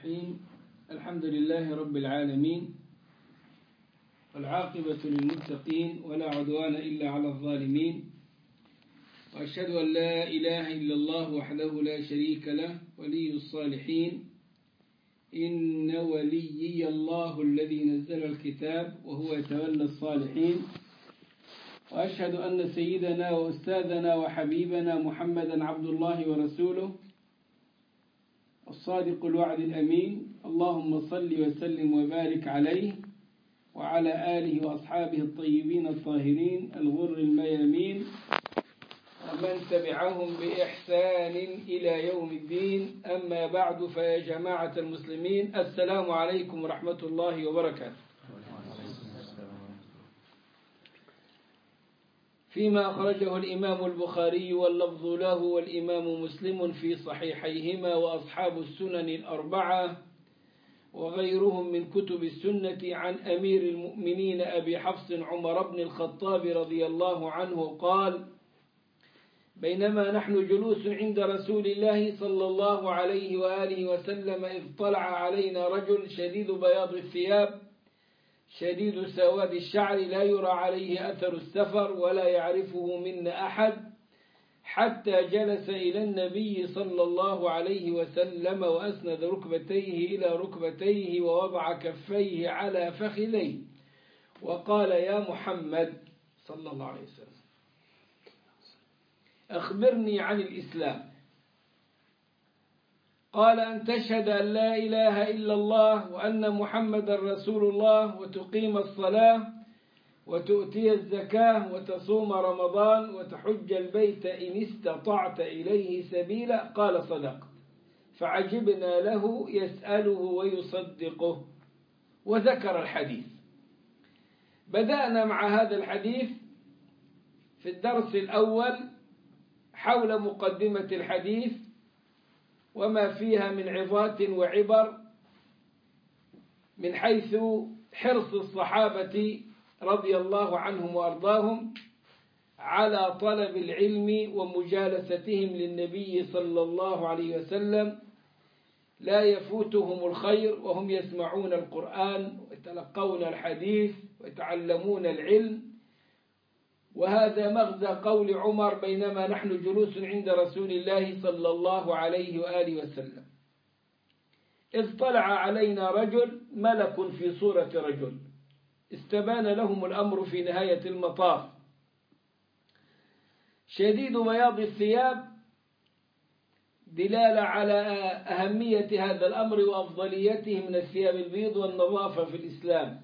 الرحيم. الحمد لله رب العالمين، والعاقبة للمتقين، ولا عدوان إلا على الظالمين، وأشهد أن لا إله إلا الله وحده لا شريك له ولي الصالحين. إن وليي الله الذي نزل الكتاب وهو يتولى الصالحين. وأشهد أن سيدنا وأستاذنا وحبيبنا محمدا عبد الله ورسوله الصادق الوعد الأمين. اللهم صل وسلم وبارك عليه وعلى آله وأصحابه الطيبين الطاهرين الغر الميامين، ومن تبعهم بإحسان إلى يوم الدين. أما بعد، فيا جماعة المسلمين، السلام عليكم ورحمة الله وبركاته. فيما أخرجه الإمام البخاري واللفظ له والإمام مسلم في صحيحيهما، وأصحاب السنن الأربعة وغيرهم من كتب السنة، عن أمير المؤمنين أبي حفص عمر بن الخطاب رضي الله عنه قال: بينما نحن جلوس عند رسول الله صلى الله عليه وآله وسلم إذ طلع علينا رجل شديد بياض الثياب شديد سواد الشعر، لا يرى عليه أثر السفر ولا يعرفه منا أحد، حتى جلس إلى النبي صلى الله عليه وسلم وأسند ركبتيه إلى ركبتيه ووضع كفيه على فخذيه وقال: يا محمد صلى الله عليه وسلم، أخبرني عن الإسلام. قال: أن تشهد أن لا إله إلا الله وأن محمد رسول الله، وتقيم الصلاة، وتؤتي الزكاة، وتصوم رمضان، وتحج البيت إن استطعت إليه سبيلا. قال: صدقت. فعجبنا له يسأله ويصدقه، وذكر الحديث. بدأنا مع هذا الحديث في الدرس الأول حول مقدمة الحديث وما فيها من عظات وعبر، من حيث حرص الصحابة رضي الله عنهم وأرضاهم على طلب العلم ومجالستهم للنبي صلى الله عليه وسلم، لا يفوتهم الخير وهم يسمعون القرآن ويتلقون الحديث ويتعلمون العلم. وهذا مغزى قول عمر: بينما نحن جلوس عند رسول الله صلى الله عليه وآله وسلم إذ طلع علينا رجل، ملك في صورة رجل، استبان لهم الأمر في نهاية المطاف، شديد بياض الثياب، دلالة على أهمية هذا الأمر وأفضليته من الثياب البيض والنظافة في الإسلام.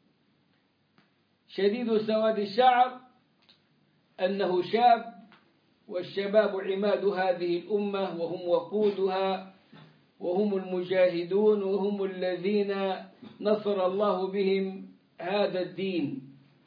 شديد سواد الشعر، أنه شاب، والشباب عماد هذه الأمة، وهم وقودها، وهم المجاهدون، وهم الذين نصر الله بهم هذا الدين.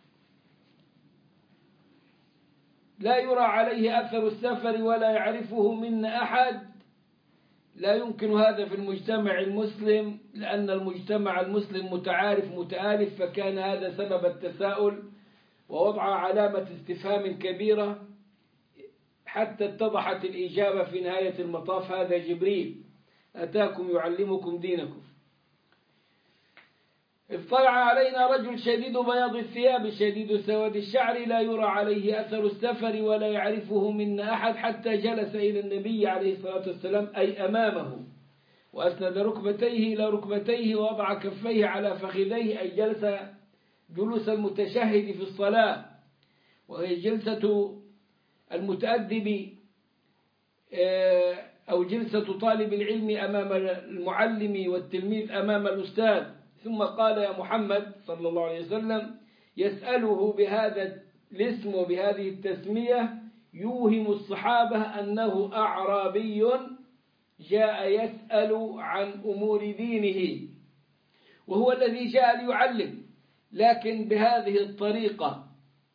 لا يرى عليه أثر السفر ولا يعرفه منا أحد. لا يمكن هذا في المجتمع المسلم، لأن المجتمع المسلم متعارف متآلف، فكان هذا سبب التساؤل ووضع علامة استفهام كبيرة حتى اتضحت الإجابة في نهاية المطاف: هذا جبريل أتاكم يعلمكم دينكم. اطلع علينا رجل شديد بياض الثياب شديد سواد الشعر، لا يرى عليه أثر السفر ولا يعرفه منا أحد، حتى جلس إلى النبي عليه الصلاة والسلام، أي أمامه، وأسند ركبتيه إلى ركبتيه ووضع كفيه على فخذيه، أي جلس جلوس المتشهد في الصلاة، وهي جلسة المتأدب أو جلسة طالب العلم أمام المعلم، والتلميذ أمام الأستاذ. ثم قال: يا محمد صلى الله عليه وسلم، يسأله بهذا الاسم وبهذه التسمية يوهم الصحابة أنه أعرابي جاء يسأل عن أمور دينه، وهو الذي جاء ليعلم، لكن بهذه الطريقة.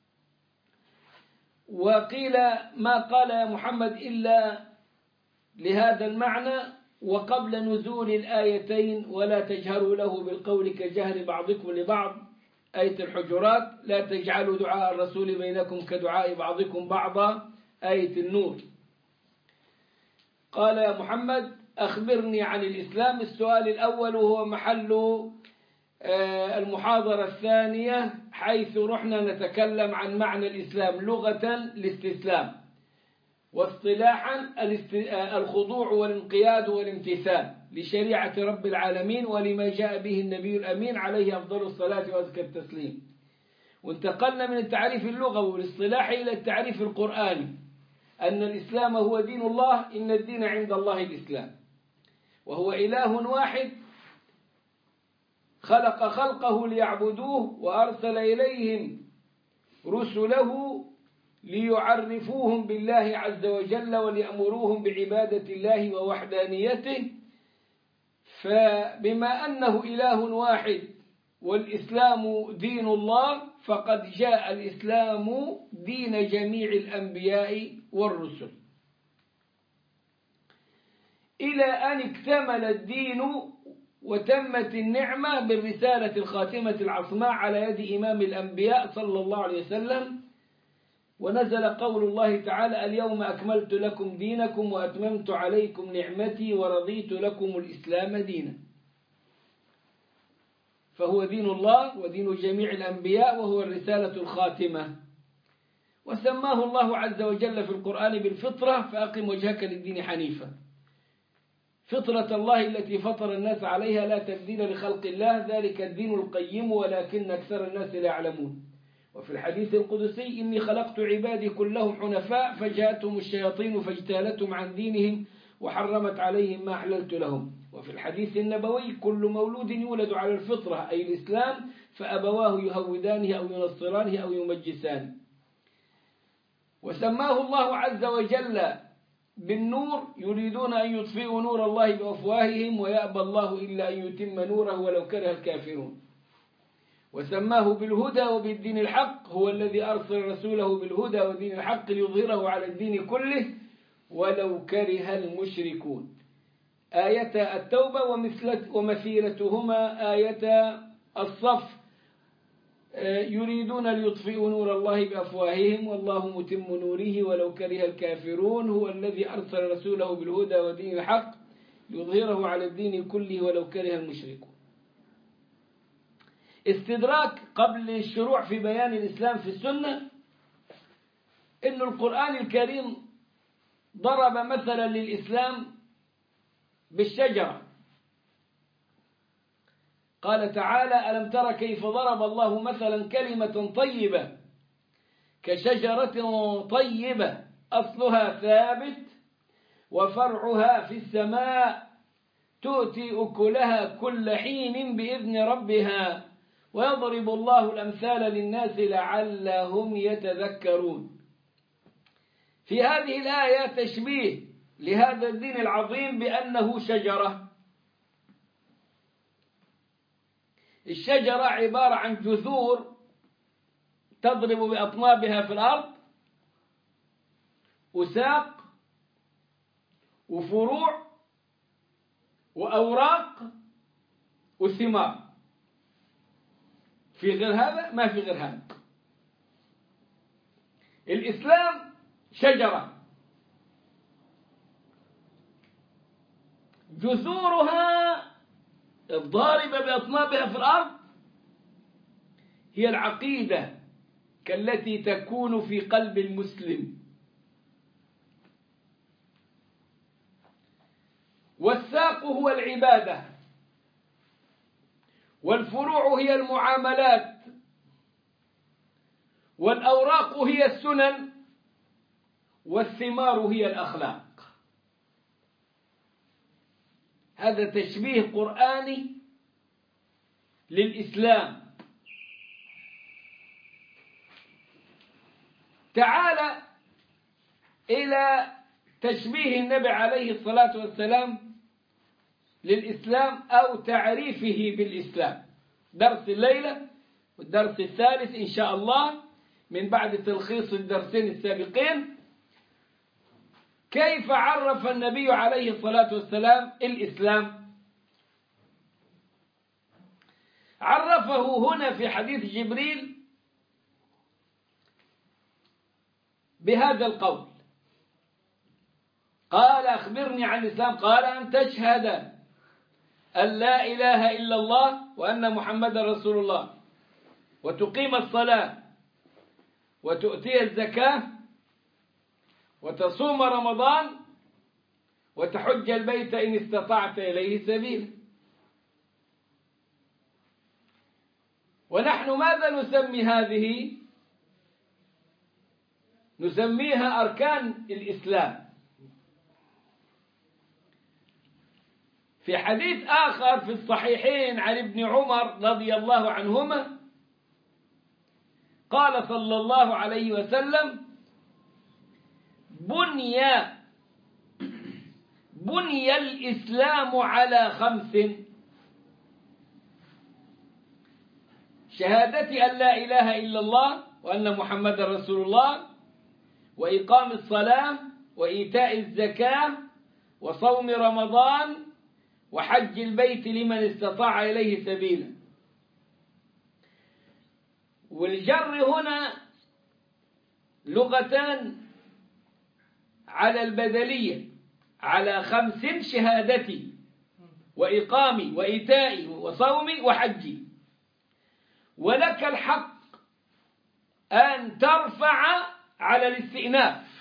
وقيل ما قال يا محمد إلا لهذا المعنى، وقبل نزول الآيتين: ولا تجهروا له بالقول كجهر بعضكم لبعض، آية الحجرات، لا تجعلوا دعاء الرسول بينكم كدعاء بعضكم بعضا، آية النور. قال: يا محمد، أخبرني عن الإسلام. السؤال الأول هو محل المحاضرة الثانية، حيث رحنا نتكلم عن معنى الإسلام لغة الاستسلام، واصطلاحا الخضوع والانقياد والامتثال لشريعة رب العالمين ولما جاء به النبي الأمين عليه أفضل الصلاة وأزكى التسليم. وانتقلنا من التعريف اللغوي والاصطلاحي إلى التعريف القرآني، أن الإسلام هو دين الله، إن الدين عند الله الإسلام، وهو إله واحد خلق خلقه ليعبدوه، وأرسل إليهم رسله ليعرفوهم بالله عز وجل وليأمروهم بعبادة الله ووحدانيته. فبما أنه إله واحد والإسلام دين الله، فقد جاء الإسلام دين جميع الأنبياء والرسل، إلى أن اكتمل الدين وتمت النعمة بالرسالة الخاتمة العصماء على يد إمام الأنبياء صلى الله عليه وسلم، ونزل قول الله تعالى: اليوم أكملت لكم دينكم وأتممت عليكم نعمتي ورضيت لكم الإسلام دينا. فهو دين الله ودين جميع الأنبياء، وهو الرسالة الخاتمة. وسماه الله عز وجل في القرآن بالفطرة: فأقم وجهك للدين حنيفا، فطرة الله التي فطر الناس عليها لا تبديل لخلق الله، ذلك الدين القيم ولكن أكثر الناس لا يعلمون. وفي الحديث القدسي: إني خلقت عبادي كلهم حنفاء فجاءتهم الشياطين فاجتالتهم عن دينهم وحرمت عليهم ما أحللت لهم. وفي الحديث النبوي: كل مولود يولد على الفطرة أي الإسلام، فأبواه يهودانه أو ينصرانه أو يمجسانه. وسماه الله عز وجل بالنور: يريدون أن يطفئوا نور الله بأفواههم ويأبى الله إلا أن يتم نوره ولو كره الكافرون. وسماه بالهدى وبالدين الحق: هو الذي أرسل رسوله بالهدى ودين الحق ليظهره على الدين كله ولو كره المشركون. آية التوبة ومثيلتهما آية الصف: يريدون ليطفئوا نور الله بأفواههم والله متم نوره ولو كره الكافرون. هو الذي أرسل رسوله بالهدى ودين الحق ليظهره على الدين كله ولو كره المشركون. استدراك قبل الشروع في بيان الإسلام في السنة: إن القرآن الكريم ضرب مثلا للإسلام بالشجرة. قال تعالى: ألم تر كيف ضرب الله مثلا كلمة طيبة كشجرة طيبة أصلها ثابت وفرعها في السماء تؤتي أكلها كل حين بإذن ربها ويضرب الله الأمثال للناس لعلهم يتذكرون. في هذه الآية تشبيه لهذا الدين العظيم بأنه شجرة. الشجرة عبارة عن جذور تضرب بأطنابها في الأرض، وساق وفروع وأوراق وثمار. في غير هذا؟ ما في غير هذا. الإسلام شجرة جذورها الضاربة بأطنابها في الأرض هي العقيدة كالتي تكون في قلب المسلم، والساق هو العبادة، والفروع هي المعاملات، والأوراق هي السنن، والثمار هي الأخلاق. هذا تشبيه قرآني للإسلام. تعال إلى تشبيه النبي عليه الصلاة والسلام للإسلام أو تعريفه بالإسلام. درس الليلة والدرس الثالث إن شاء الله من بعد تلخيص الدرسين السابقين. كيف عرف النبي عليه الصلاة والسلام الإسلام؟ عرفه هنا في حديث جبريل بهذا القول: قال أخبرني عن الإسلام. قال أن تشهد أن لا إله إلا الله وأن محمدا رسول الله، وتقيم الصلاة، وتؤتي الزكاة، وتصوم رمضان، وتحج البيت إن استطعت إليه سبيلا. ونحن ماذا نسمي هذه؟ نسميها أركان الإسلام. في حديث آخر في الصحيحين عن ابن عمر رضي الله عنهما قال صلى الله عليه وسلم: بني الإسلام على 5: شهادة أن لا إله إلا الله وأن محمد رسول الله، وإقام الصلاة، وإيتاء الزكاة، وصوم رمضان، وحج البيت لمن استطاع إليه سبيلا. والجر هنا لغتان على البدلية، على 5: شهادتي وإقامي وإيتائي وصومي وحجي. ولك الحق أن ترفع على الاستئناف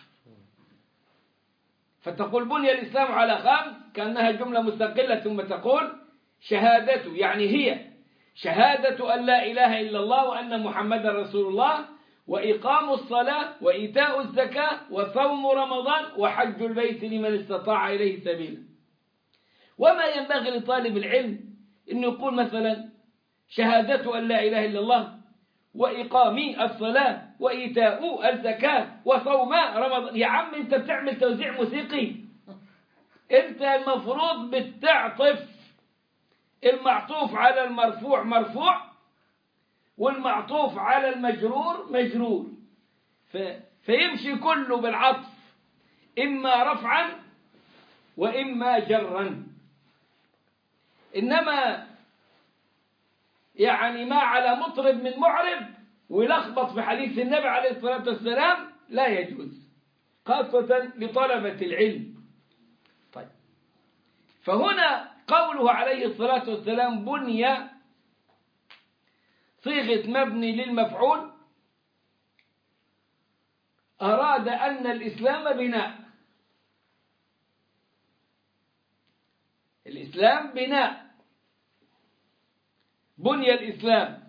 فتقول بني الإسلام على 5 كأنها جملة مستقلة، ثم تقول شهادته، يعني هي شهادة أن لا إله إلا الله وأن محمدا رسول الله، وإقام الصلاة، وإيتاء الزكاة، وصوم رمضان، وحج البيت لمن استطاع إليه سبيلا. وما ينبغي لطالب العلم أن يقول مثلا شهادة أن لا إله إلا الله وإقام الصلاة وإيتاء الزكاة وصوم رمضان. يا عم أنت بتعمل توزيع موسيقي، أنت المفروض بتعطف المعطوف على المرفوع مرفوع، والمعطوف على المجرور مجرور، فيمشي كله بالعطف، إما رفعا وإما جرا. إنما يعني ما على مطرب من معرب ويلخبط في حديث النبي عليه الصلاة والسلام لا يجوز، خاصة لطلبة العلم. طيب، فهنا قوله عليه الصلاة والسلام بني صيغة مبني للمفعول، أراد أن الإسلام بناء. الإسلام بناء، بني الإسلام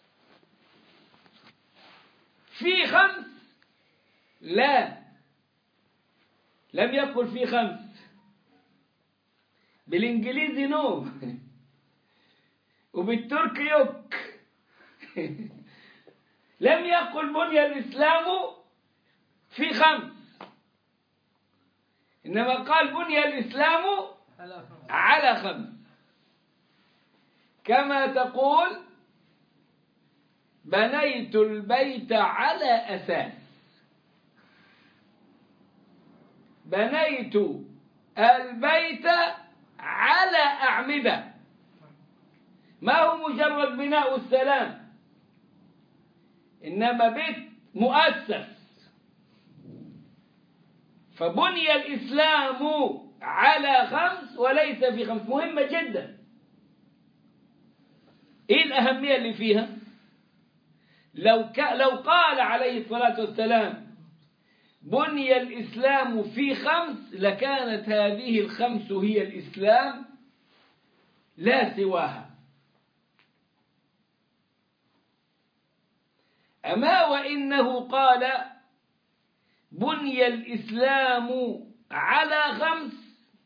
في 5؟ لا، لم يقل في 5، بالإنجليزي نو وبالتركي يوك لم يقل بني الإسلام في 5، إنما قال بني الإسلام على 5. كما تقول بنيت البيت على أساس، بنيت البيت على أعمدة، ما هو مجرد بناء السلام، إنما بيت مؤسس. فبني الإسلام على 5 وليس في 5، مهمة جدا. إيه الأهمية اللي فيها؟ لو قال عليه الصلاة والسلام بني الإسلام في 5 لكانت هذه 5 هي الإسلام لا سواها. أما وإنه قال بني الإسلام على 5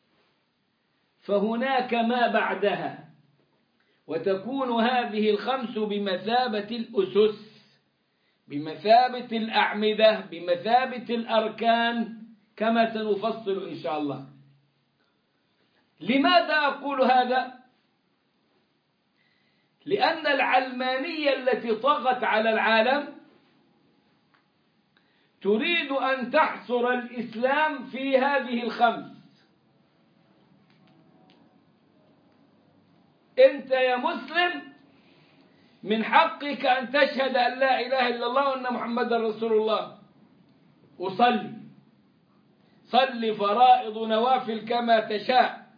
فهناك ما بعدها، وتكون هذه 5 بمثابة الأسس، بمثابة الأعمدة، بمثابة الأركان، كما سنفصل إن شاء الله. لماذا أقول هذا؟ لأن العلمانية التي طغت على العالم تريد أن تحصر الإسلام في هذه 5. أنت يا مسلم من حقك أن تشهد أن لا إله إلا الله وأن محمدا رسول الله، وصلي صل فرائض ونوافل كما تشاء،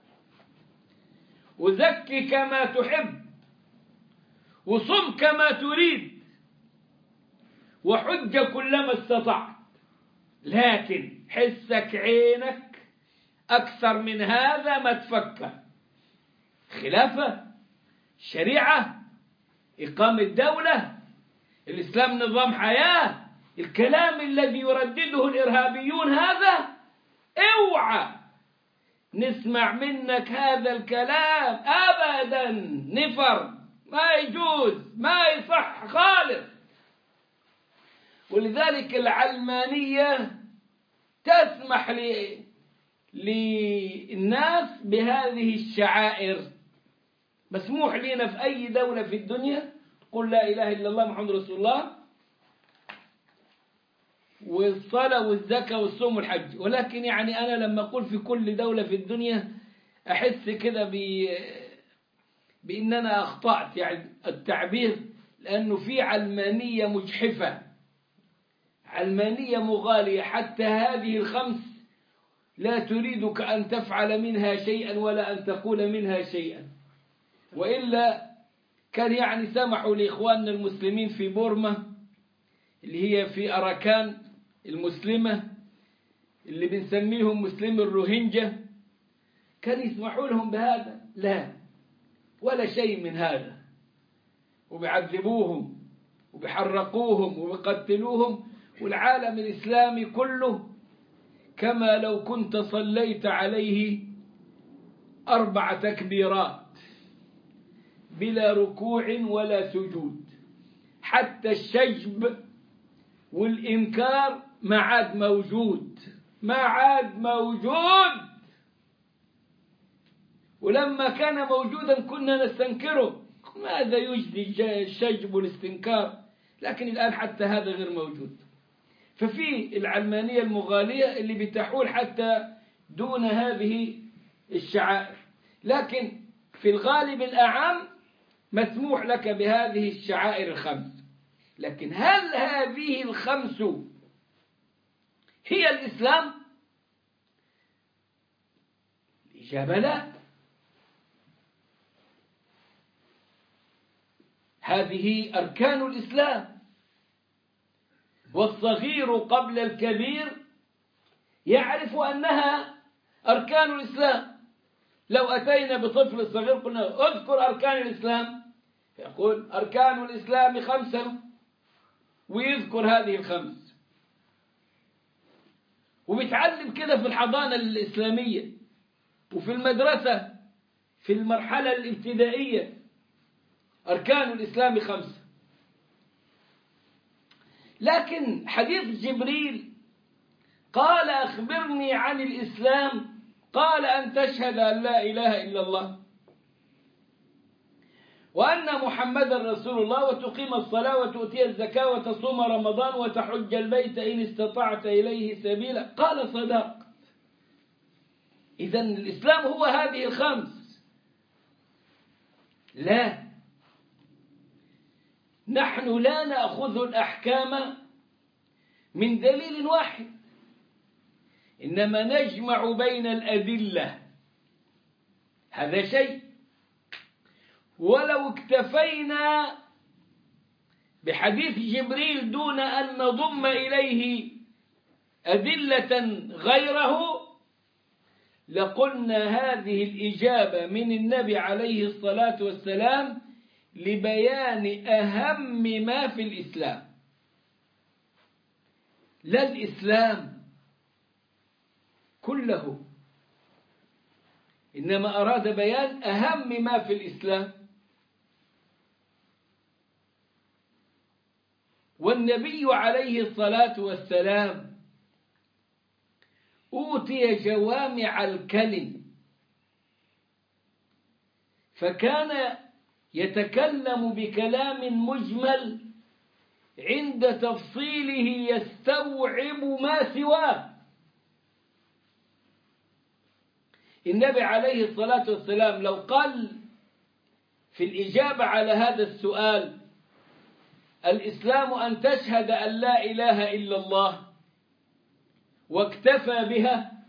وزكي كما تحب، وصم كما تريد، وحج كلما استطعت، لكن حسك عينك أكثر من هذا ما تفكر. خلافة، شريعة، إقامة دولة، الإسلام نظام حياة، الكلام الذي يردده الإرهابيون هذا اوعى نسمع منك هذا الكلام أبدا، نفر، ما يجوز، ما يصح خالص. ولذلك العلمانية تسمح للناس بهذه الشعائر. مسموح لنا في أي دولة في الدنيا قل لا إله إلا الله محمد رسول الله، والصلاة والزكاة والصوم والحج. ولكن يعني أنا لما أقول في كل دولة في الدنيا أحس كده بأن أنا أخطأت يعني التعبير، لأنه في علمانية مجحفة، علمانية مغالية، حتى هذه الخمس لا تريدك أن تفعل منها شيئا ولا أن تقول منها شيئا، وإلا كان يعني سمحوا لإخواننا المسلمين في بورما اللي هي في أراكان المسلمة اللي بنسميهم مسلم الروهينجا، كان يسمحوا لهم بهذا؟ لا، ولا شيء من هذا، وبيعذبوهم وبيحرقوهم وبيقتلوهم، والعالم الإسلامي كله كما لو كنت صليت عليه 4 تكبيرات بلا ركوع ولا سجود. حتى الشجب والإنكار ما عاد موجود، ما عاد موجود. ولما كان موجودا كنا نستنكره، ماذا يجدي الشجب والاستنكار؟ لكن الآن حتى هذا غير موجود. ففي العلمانية المغالية اللي بتحول حتى دون هذه الشعائر، لكن في الغالب الأعم مسموح لك بهذه الشعائر الخمس. لكن هل هذه الخمس هي الإسلام؟ الإجابة لا. هذه أركان الإسلام، والصغير قبل الكبير يعرف أنها أركان الإسلام. لو أتينا بطفل صغير قلنا اذكر أركان الإسلام، يقول أركان الإسلام 5، ويذكر هذه ال5، وبيتعلم كده في الحضانة الإسلامية وفي المدرسة في المرحلة الابتدائية أركان الإسلام 5. لكن حديث جبريل قال أخبرني عن الإسلام، قال أن تشهد أن لا إله إلا الله وأن محمدا رسول الله وتقيم الصلاة وتؤتي الزكاة وتصوم رمضان وتحج البيت إن استطعت إليه سبيلا. قال صدقت. إذن الإسلام هو هذه ال5. لا، نحن لا نأخذ الأحكام من دليل واحد، إنما نجمع بين الأدلة، هذا شيء. ولو اكتفينا بحديث جبريل دون أن نضم إليه أدلة غيره لقلنا هذه الإجابة من النبي عليه الصلاة والسلام لبيان أهم ما في الإسلام، لا الإسلام كله، إنما أراد بيان أهم ما في الإسلام. والنبي عليه الصلاة والسلام أوتي جوامع الكلم، فكان يتكلم بكلام مجمل عند تفصيله يستوعب ما سواه. النبي عليه الصلاة والسلام لو قال في الإجابة على هذا السؤال الإسلام أن تشهد أن لا إله إلا الله واكتفى بها،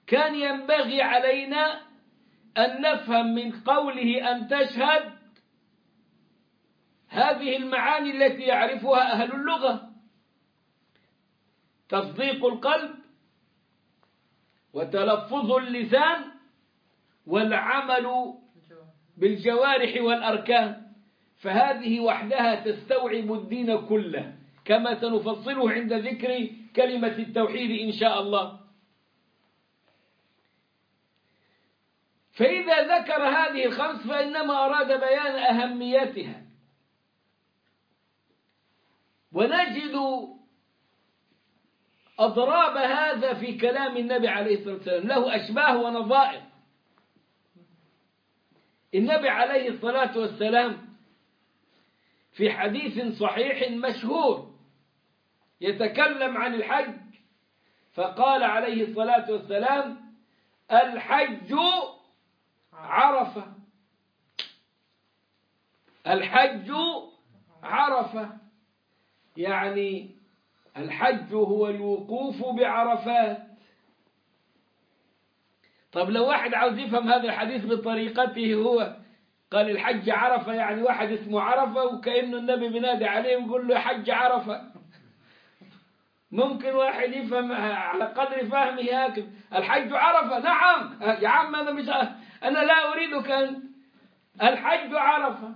كان ينبغي علينا أن نفهم من قوله أن تشهد هذه المعاني التي يعرفها أهل اللغة: تصديق القلب، وتلفظ اللسان، والعمل بالجوارح والأركان. فهذه وحدها تستوعب الدين كله، كما سنفصله عند ذكر كلمة التوحيد إن شاء الله. فإذا ذكر هذه الخمس فإنما أراد بيان أهميتها. ونجد أضراب هذا في كلام النبي عليه الصلاة والسلام، له أشباه ونظائر. النبي عليه الصلاة والسلام في حديث صحيح مشهور يتكلم عن الحج، فقال عليه الصلاة والسلام: الحج عرفة. الحج عرفة، يعني الحج هو الوقوف بعرفات. طب لو واحد عاوز يفهم هذا الحديث بطريقته هو، قال الحج عرفة يعني واحد اسمه عرفة وكأنه النبي بينادي عليه ويقول له حج عرفة. ممكن واحد يفهم على قدر فهمه هكذا: الحج عرفة، نعم يا عم أنا لا أريدك أن الحج عرفة،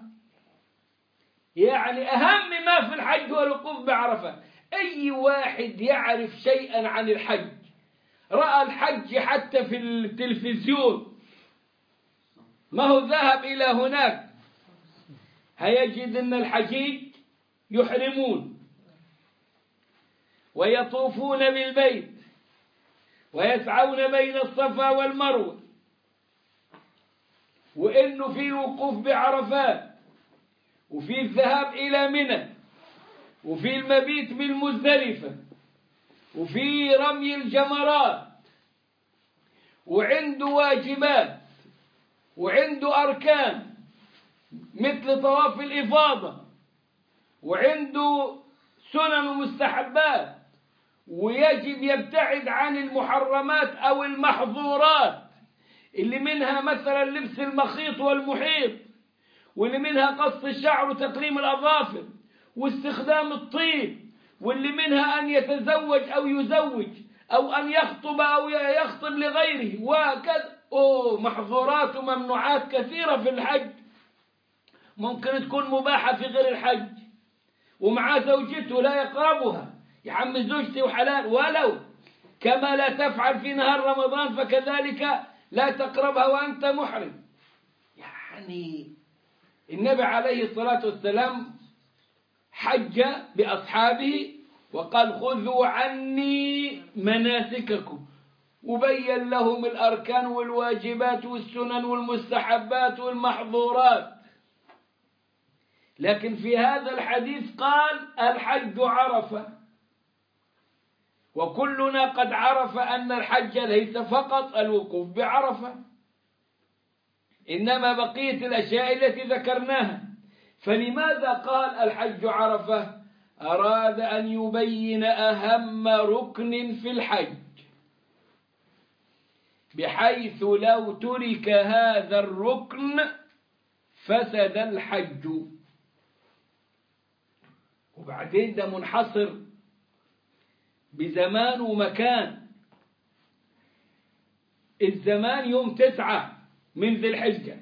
يعني أهم ما في الحج هو الوقوف بعرفة. أي واحد يعرف شيئا عن الحج، رأى الحج حتى في التلفزيون، ما هو ذهب إلى هناك، هيجد أن الحجيج يحرمون ويطوفون بالبيت ويسعون بين الصفا والمروة، وإنه في الوقوف بعرفات، وفي الذهاب إلى منى، وفي المبيت بالمزدلفة، وفي رمي الجمرات، وعنده واجبات وعنده أركان مثل طواف الإفاضة، وعنده سنن ومستحبات، ويجب يبتعد عن المحرمات أو المحظورات اللي منها مثلا لبس المخيط والمحيط، واللي منها قص الشعر وتقليم الأظافر واستخدام الطيب، واللي منها أن يتزوج أو يزوج أو أن يخطب أو يخطب لغيره وكذا. محظورات وممنوعات كثيرة في الحج، ممكن تكون مباحة في غير الحج، ومع زوجته لا يقربها، يا عم زوجتي وحلال، ولو كما لا تفعل في نهار رمضان فكذلك لا تقربها وأنت محرم. يعني النبي عليه الصلاة والسلام حج بأصحابه وقال: خذوا عني مناسككم، وبين لهم الأركان والواجبات والسنن والمستحبات والمحظورات. لكن في هذا الحديث قال: الحج عرفة. وكلنا قد عرف أن الحج ليس فقط الوقوف بعرفة، إنما بقية الأشياء التي ذكرناها. فلماذا قال الحج عرفة؟ أراد أن يبين أهم ركن في الحج، بحيث لو ترك هذا الركن فسد الحج. وبعدين ده منحصر بزمان ومكان. الزمان يوم 9 من ذي الحجة،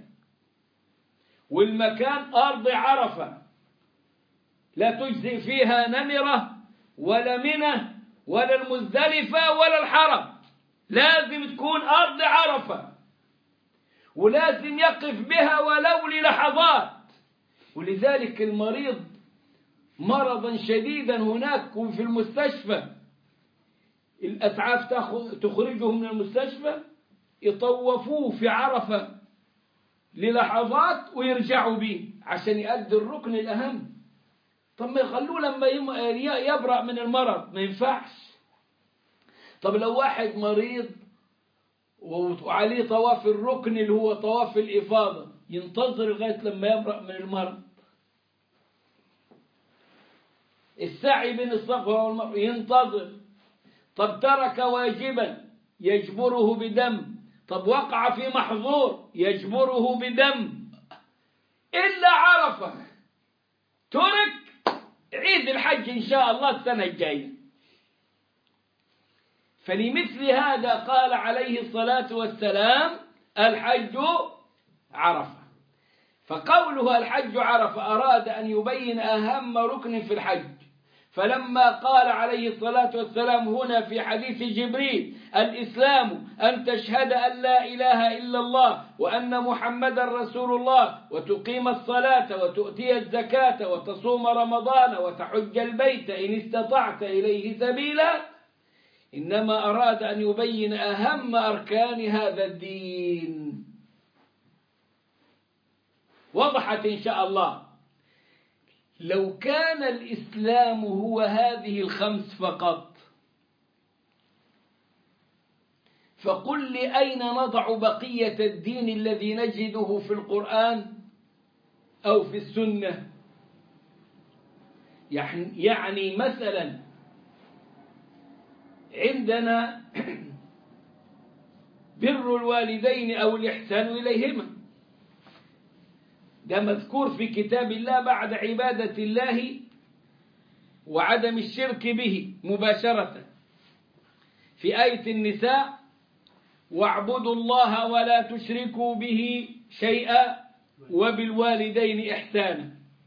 والمكان أرض عرفة، لا تجزي فيها نمرة ولا منى ولا المزدلفة ولا الحرم، لازم تكون أرض عرفة، ولازم يقف بها ولو للحظات. ولذلك المريض مرضا شديدا هناك وفي المستشفى، الأسعاف تخرجه من المستشفى، يطوفوه في عرفة للحظات ويرجعوا به عشان يؤدي الركن الأهم. طب ما يخلوه لما يبرأ من المرض، ما ينفعش. طب لو واحد مريض وعليه طواف الركن اللي هو طواف الإفاضة، ينتظر لغاية لما يبرأ من المرض. السعي بين الصفا والمروة ينتظر. طب ترك واجبا يجبره بدم. طب وقع في محظور يجبره بدم، إلا عرفة ترك، عيد الحج إن شاء الله السنة الجاية. فلمثل هذا قال عليه الصلاة والسلام الحج عرفة. فقوله الحج عرفة أراد أن يبين أهم ركن في الحج. فلما قال عليه الصلاة والسلام هنا في حديث جبريل الإسلام أن تشهد أن لا إله إلا الله وأن محمدا رسول الله وتقيم الصلاة وتؤتي الزكاة وتصوم رمضان وتحج البيت إن استطعت إليه سبيلا، إنما أراد أن يبين أهم أركان هذا الدين. وضحت إن شاء الله. لو كان الإسلام هو هذه الخمس فقط، فقل لي أين نضع بقية الدين الذي نجده في القرآن أو في السنة؟ يعني مثلا عندنا بر الوالدين أو الإحسان إليهما، ده مذكور في كتاب الله بعد عبادة الله وعدم الشرك به مباشرة في آية النساء: واعبدوا الله ولا تشركوا به شيئا وبالوالدين إحسانا.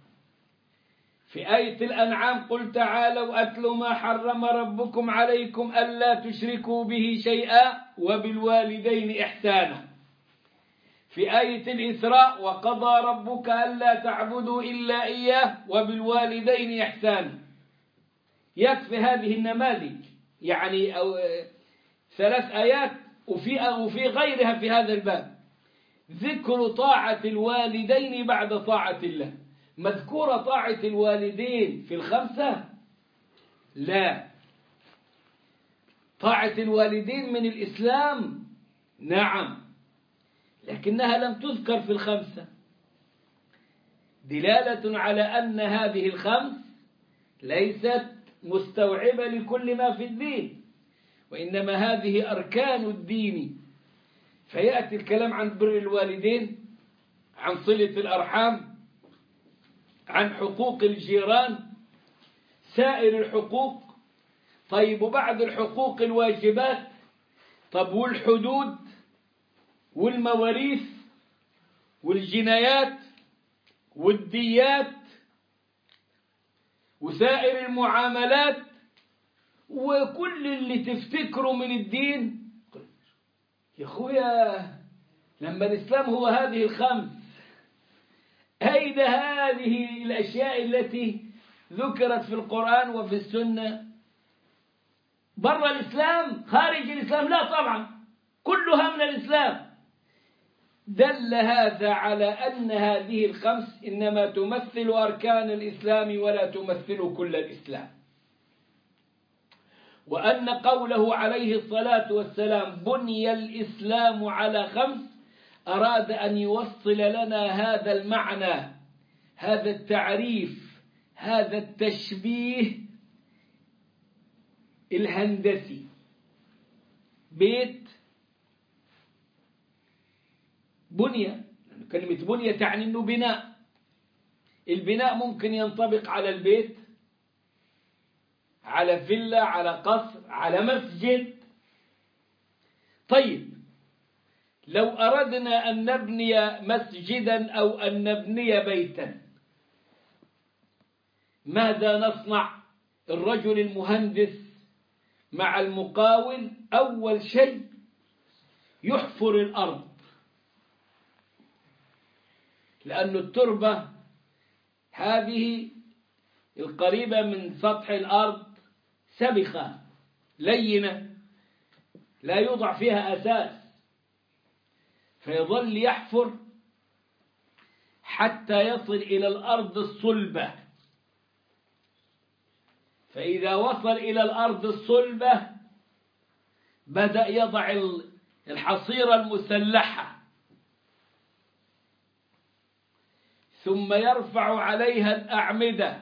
في آية الأنعام: قل تعالوا أتل ما حرم ربكم عليكم ألا تشركوا به شيئا وبالوالدين إحسانا. في آية الإسراء: وقضى ربك ألا تعبدوا إلا إياه وبالوالدين إحسانا. يكفي هذه النماذج، يعني أو 3 آيات وفي غيرها في هذا الباب ذكر طاعة الوالدين بعد طاعة الله. مذكورة طاعة الوالدين في ال5؟ لا. طاعة الوالدين من الإسلام نعم، لكنها لم تذكر في ال5، دلالة على أن هذه ال5 ليست مستوعبة لكل ما في الدين، وإنما هذه أركان الدين. فيأتي الكلام عن بر الوالدين، عن صلة الأرحام، عن حقوق الجيران، سائر الحقوق. طيب وبعد الحقوق الواجبات، طب والحدود والمواريث والجنايات والديات وسائر المعاملات وكل اللي تفتكره من الدين. يا أخويا لما الإسلام هو هذه ال5، أين هذه الأشياء التي ذكرت في القرآن وفي السنة؟ برا الإسلام خارج الإسلام؟ لا طبعا، كلها من الإسلام. دل هذا على أن هذه ال5 إنما تمثل أركان الإسلام ولا تمثل كل الإسلام، وأن قوله عليه الصلاة والسلام بني الإسلام على 5 أراد أن يوصل لنا هذا المعنى، هذا التعريف، هذا التشبيه الهندسي. بيت بنية، كلمة بنية تعني أنه بناء. البناء ممكن ينطبق على البيت، على فيلا، على قصر، على مسجد. طيب لو أردنا أن نبني مسجدا أو أن نبني بيتا، ماذا نصنع؟ الرجل المهندس مع المقاول أول شيء يحفر الأرض، لأن التربة هذه القريبة من سطح الأرض سبخة لينة لا يوضع فيها أساس، فيظل يحفر حتى يصل إلى الأرض الصلبة. فإذا وصل إلى الأرض الصلبة بدأ يضع الحصيرة المسلحة، ثم يرفع عليها الأعمدة،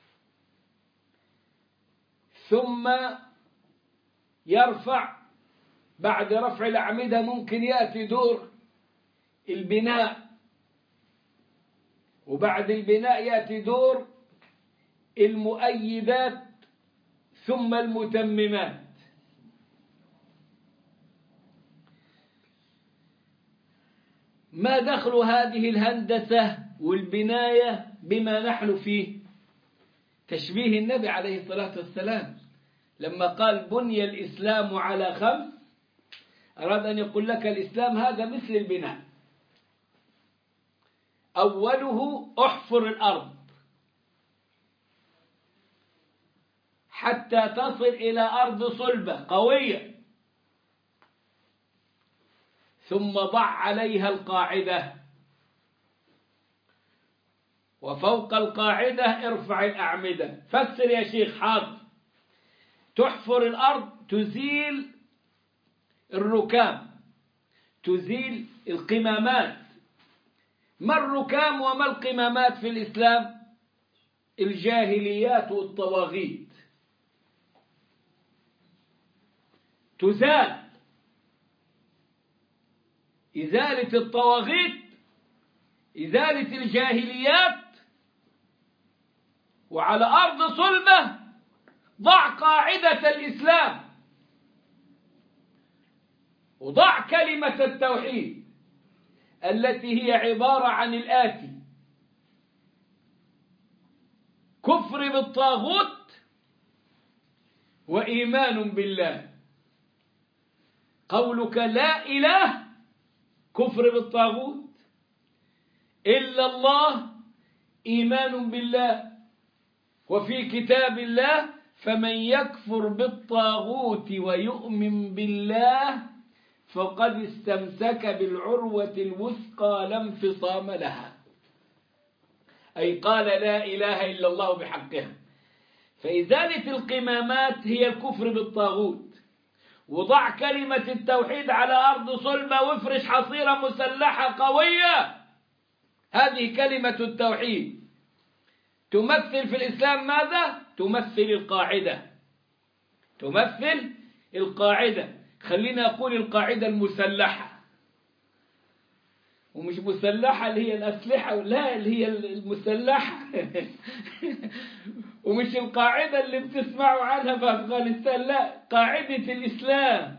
ثم يرفع بعد رفع الأعمدة ممكن يأتي دور البناء، وبعد البناء يأتي دور المؤيدات ثم المتممات. ما دخل هذه الهندسة والبناية بما نحن فيه؟ تشبيه النبي عليه الصلاة والسلام لما قال بني الإسلام على 5، أراد أن يقول لك الإسلام هذا مثل البناء. أوله احفر الأرض حتى تصل إلى أرض صلبة قوية، ثم ضع عليها القاعدة، وفوق القاعدة ارفع الأعمدة. فسر يا شيخ. حاضر. تحفر الأرض تزيل الركام، تزيل القمامات. ما الركام وما القمامات في الإسلام؟ الجاهليات والطواغيت تزال. إزالة الطواغيت، إزالة الجاهليات، وعلى أرض صلبة ضع قاعدة الإسلام، وضع كلمة التوحيد التي هي عبارة عن الآتي: كفر بالطاغوت وإيمان بالله. قولك لا إله كفر بالطاغوت، إلا الله إيمان بالله. وفي كتاب الله: فمن يكفر بالطاغوت ويؤمن بالله فقد استمسك بالعروة الوثقى لا انفصام لها. أي قال لا إله إلا الله بحقها. فإزالة القمامات هي الكفر بالطاغوت، وضع كلمة التوحيد على أرض صلبة وافرش حصيرة مسلحة قوية. هذه كلمة التوحيد. تمثل في الإسلام ماذا؟ تمثل القاعدة. تمثل القاعدة. خلينا أقول القاعدة المسلحة، ومش مسلحة اللي هي الأسلحة، لا، اللي هي المسلحة. ومش القاعدة اللي بتسمعوا عنها في أفغانستان، لا، قاعدة الإسلام.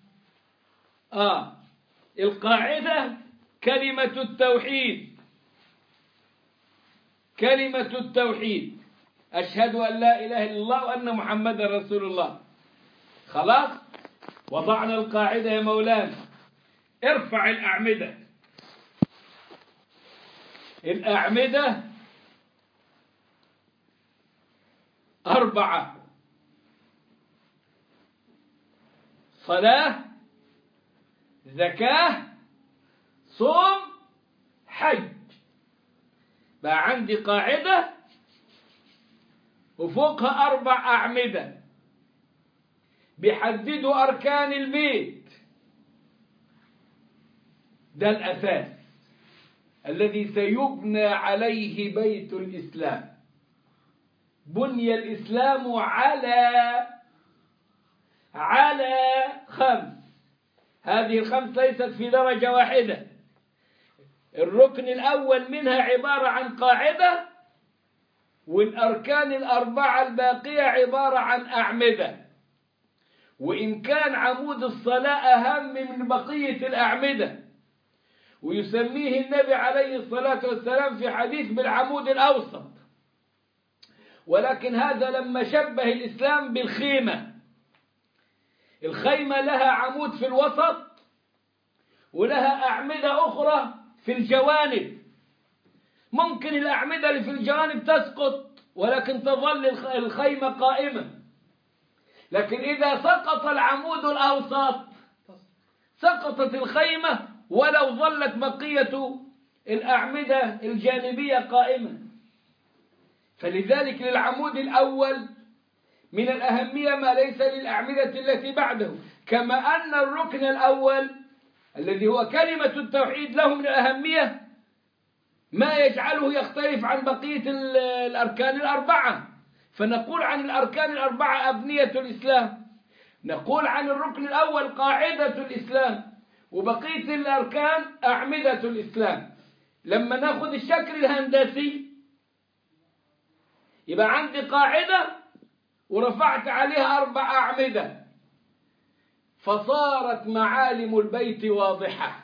القاعدة كلمة التوحيد. كلمة التوحيد: أشهد أن لا إله إلا الله وأن محمد رسول الله. خلاص، وضعنا القاعدة يا مولانا. ارفع الأعمدة. الأعمدة 4: صلاة، زكاة، صوم، حج. بقى عندي قاعدة وفوقها 4 أعمدة بيحددوا أركان البيت. ده الأساس الذي سيبنى عليه بيت الإسلام. بني الإسلام على 5. هذه ال5 ليست في درجة واحدة. الركن الأول منها عبارة عن قاعدة، والأركان ال4 الباقية عبارة عن أعمدة. وإن كان عمود الصلاة أهم من بقية الأعمدة، ويسميه النبي عليه الصلاة والسلام في حديث بالعمود الأوسط، ولكن هذا لما شبه الإسلام بالخيمة. الخيمة لها عمود في الوسط ولها أعمدة أخرى في الجوانب. ممكن الأعمدة اللي في الجوانب تسقط ولكن تظل الخيمة قائمة. لكن إذا سقط العمود الأوسط سقطت الخيمة ولو ظلت بقية الأعمدة الجانبية قائمة. فلذلك للعمود الأول من الأهمية ما ليس للأعمدة التي بعده، كما أن الركن الأول الذي هو كلمة التوحيد له من الأهمية ما يجعله يختلف عن بقية الأركان ال4. فنقول عن الأركان ال4 أبنية الإسلام: نقول عن الركن الأول قاعدة الإسلام، وبقية الأركان أعمدة الإسلام. لما ناخذ الشكل الهندسي يبقى عندي قاعدة ورفعت عليها 4 أعمدة، فصارت معالم البيت واضحة.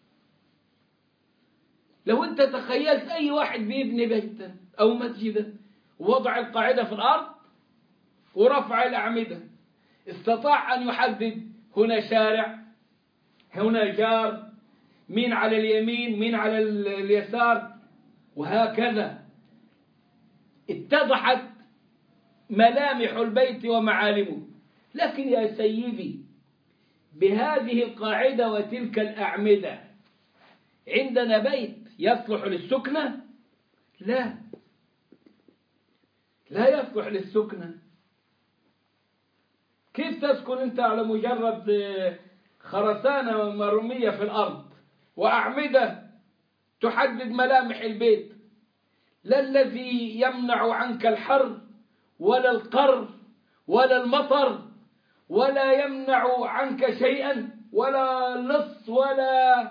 لو أنت تخيلت أي واحد بيبني بيتا أو مسجدا ووضع القاعدة في الأرض ورفع الأعمدة، استطاع أن يحدد هنا شارع، هنا جار، مين على اليمين مين على اليسار، وهكذا اتضحت ملامح البيت ومعالمه. لكن يا سيدي بهذه القاعدة وتلك الأعمدة عندنا بيت يصلح للسكنة؟ لا، لا يصلح للسكنة. كيف تسكن أنت على مجرد خرسانة مرمية في الأرض وأعمدة تحدد ملامح البيت؟ لا الذي يمنع عنك الحر ولا القر ولا المطر، ولا يمنع عنك شيئا، ولا لص ولا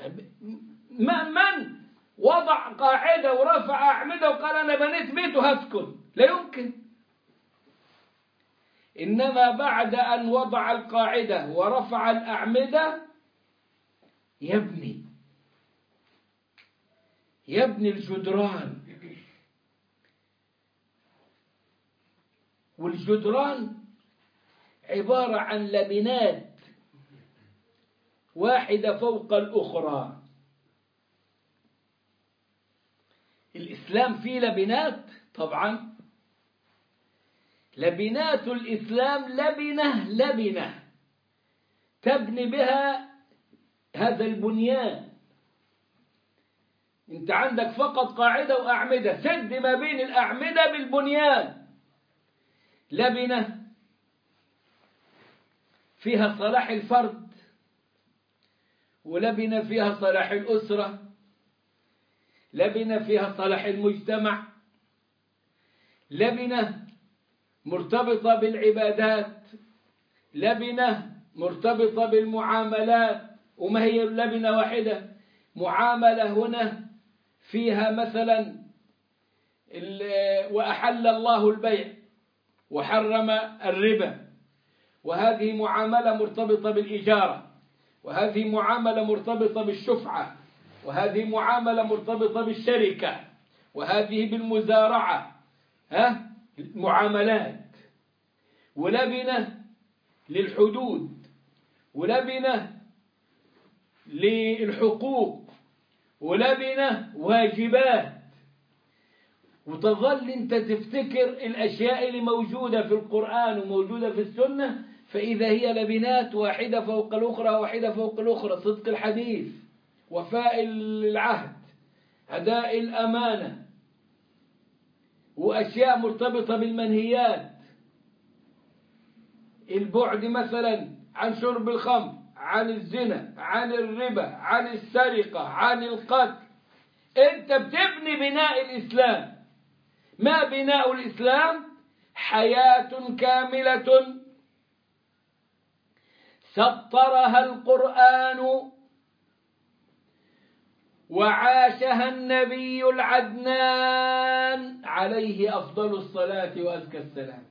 من وضع قاعدة ورفع أعمدة وقال أنا بنيت بيت وهسكن؟ لا يمكن. إنما بعد أن وضع القاعدة ورفع الأعمدة يبني الجدران. والجدران عبارة عن لبنات واحدة فوق الأخرى. الإسلام فيه لبنات طبعا. لبنات الإسلام لبنة تبني بها هذا البنيان. أنت عندك فقط قاعدة وأعمدة، سد ما بين الأعمدة بالبنيان. لبنة فيها صلاح الفرد، ولبنة فيها صلاح الأسرة، لبنة فيها صلاح المجتمع، لبنة مرتبطة بالعبادات، لبنة مرتبطة بالمعاملات. وما هي اللبنة واحدة؟ معاملة هنا فيها مثلا وأحل الله البيع وحرم الربا، وهذه معاملة مرتبطة بالإجارة، وهذه معاملة مرتبطة بالشفعة، وهذه معاملة مرتبطة بالشركة، وهذه بالمزارعة. معاملات. ولبنة للحدود، ولبنة للحقوق، ولبنة واجبات. وتظل أنت تفتكر الأشياء اللي موجودة في القرآن وموجودة في السنة، فإذا هي لبنات واحدة فوق الأخرى واحدة فوق الأخرى. صدق الحديث، وفاء العهد، أداء الأمانة، وأشياء مرتبطة بالمنهيات، البعد مثلا عن شرب الخمر، عن الزنا، عن الربا، عن السرقة، عن القتل. أنت بتبني بناء الإسلام. ما بناء الإسلام؟ حياة كاملة سطرها القرآن وعاشها النبي العدنان عليه أفضل الصلاة وأزكى السلام.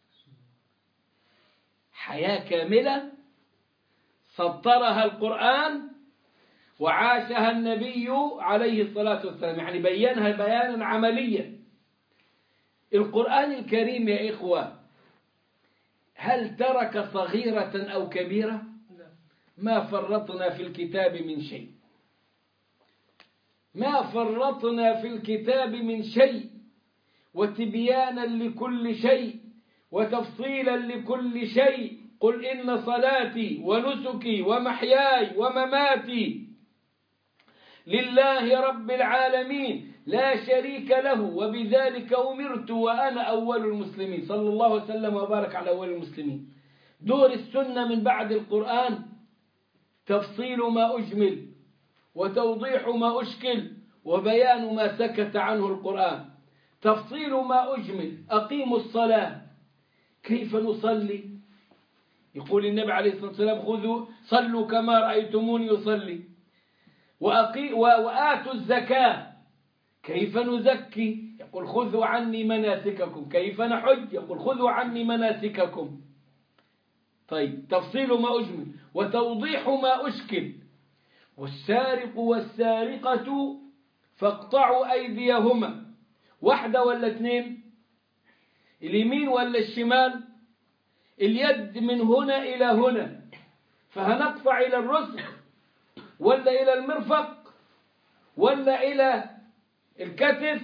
حياة كاملة سطرها القرآن وعاشها النبي عليه الصلاة والسلام، يعني بينها بيانا عمليا. القرآن الكريم يا إخوة هل ترك صغيرة أو كبيرة؟ ما فرطنا في الكتاب من شيء، ما فرطنا في الكتاب من شيء، وتبيانا لكل شيء وتفصيلا لكل شيء. قل إن صلاتي ونسكي ومحياي ومماتي لله رب العالمين لا شريك له وبذلك أمرت وأنا أول المسلمين. صلى الله وسلم وبارك على أول المسلمين. دور السنة من بعد القرآن تفصيل ما أجمل وتوضيح ما أشكل وبيان ما سكت عنه القرآن. تفصيل ما أجمل: أقيموا الصلاة. كيف نصلي؟ يقول النبي عليه الصلاة والسلام خذوا صلوا كما رأيتموني يصلي وآتوا الزكاة. كيف نزكي؟ يقول خذوا عني مناسككم. كيف نحج؟ يقول خذوا عني مناسككم. طيب تفصيل ما أجمل وتوضيح ما أشكل. والسارق والسارقة فاقطعوا أيديهما. واحدة ولا اثنين؟ اليمين ولا الشمال؟ اليد من هنا إلى هنا، فهنقطع إلى الرسغ ولا إلى المرفق ولا إلى الكتف؟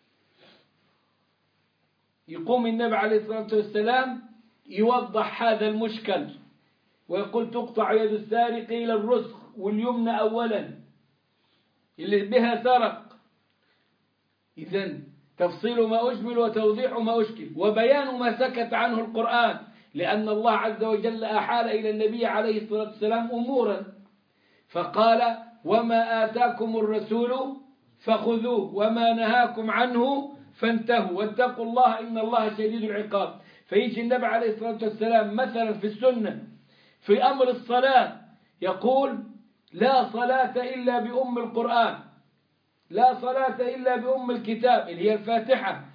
يقوم النبي عليه الصلاة والسلام يوضح هذا المشكل ويقول تقطع يد السارق إلى الرسغ واليمنى أولا اللي بها سرق. إذن تفصيل ما أجمل وتوضيح ما أشكل وبيان ما سكت عنه القرآن، لأن الله عز وجل أحال إلى النبي عليه الصلاة والسلام أمورا فقال وما آتاكم الرسول فخذوه وما نهاكم عنه فانتهوا واتقوا الله إن الله شديد العقاب. فيجي النبي عليه الصلاة والسلام مثلا في السنة في أمر الصلاة يقول لا صلاة إلا بأم القرآن، لا صلاة إلا بأم الكتاب اللي هي الفاتحة.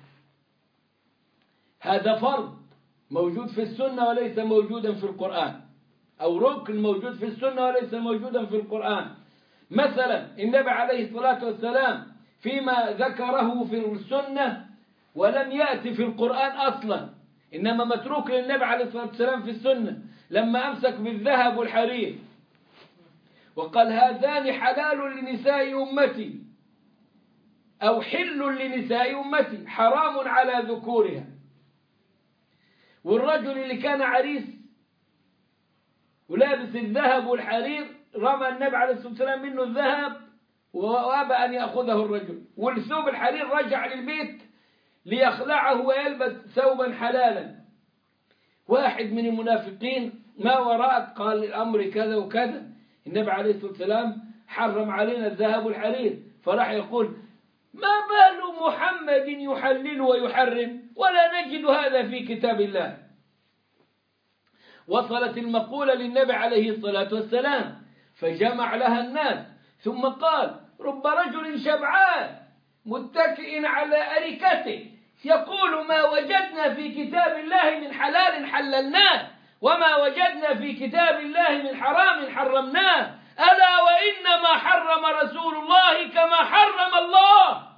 هذا فرض موجود في السنة وليس موجودا في القرآن، أو ركن موجود في السنة وليس موجودا في القرآن. مثلا النبي عليه الصلاة والسلام فيما ذكره في السنة ولم يأتي في القرآن أصلا، إنما متروك للنبي عليه الصلاة والسلام في السنة لما أمسك بالذهب والحرير وقال هذان حلال لنساء أمتي أو حل لنساء أمتي حرام على ذكورها. والرجل اللي كان عريس ولابس الذهب والحرير رمى النبي عليه الصلاة والسلام منه الذهب وأبى أن يأخذه الرجل، والثوب الحرير رجع للبيت ليخلعه ويلبس ثوبا حلالا. واحد من المنافقين ما وراءك قال الأمر كذا وكذا، النبي عليه الصلاة والسلام حرم علينا الذهب والحرير، فراح يقول ما بال محمد يحلل ويحرم ولا نجد هذا في كتاب الله. وصلت المقولة للنبي عليه الصلاة والسلام فجمع لها الناس ثم قال رب رجل شبعان متكئ على أريكته يقول ما وجدنا في كتاب الله من حلال حللناه وما وجدنا في كتاب الله من حرام حرمناه ألا وإنما حرم رسول الله كما حرم الله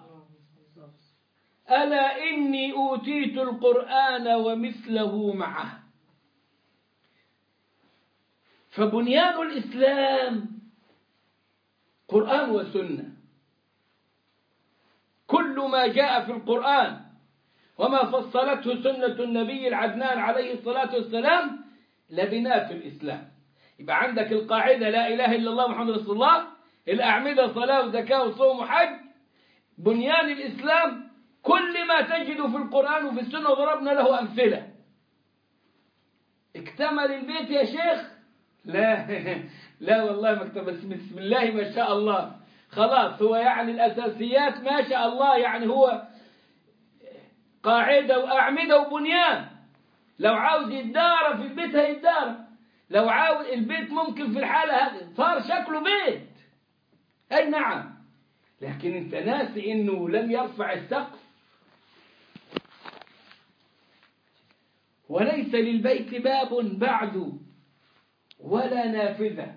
ألا إني أوتيت القرآن ومثله معه. فبنيان الإسلام قرآن وسنة، كل ما جاء في القرآن وما فصلته سنة النبي العدنان عليه الصلاة والسلام لبنات الإسلام. يبقى عندك القاعدة لا إله إلا الله محمد رسول الله، الأعمدة صلاة وزكاة وصوم وحج، بنيان الإسلام كل ما تجد في القرآن وفي السنة وضربنا له أمثلة. اكتمل البيت يا شيخ؟ لا لا والله ما اكتمل، بسم الله ما شاء الله خلاص، هو يعني الأساسيات ما شاء الله، يعني هو قاعدة وأعمدة وبنيان. لو عاوز يتدارى في البيت هيتدارى، لو عاوز البيت ممكن في الحالة هذه صار شكله بيت، أي نعم، لكن انت ناسي انه لم يرفع السقف وليس للبيت باب بعد ولا نافذة.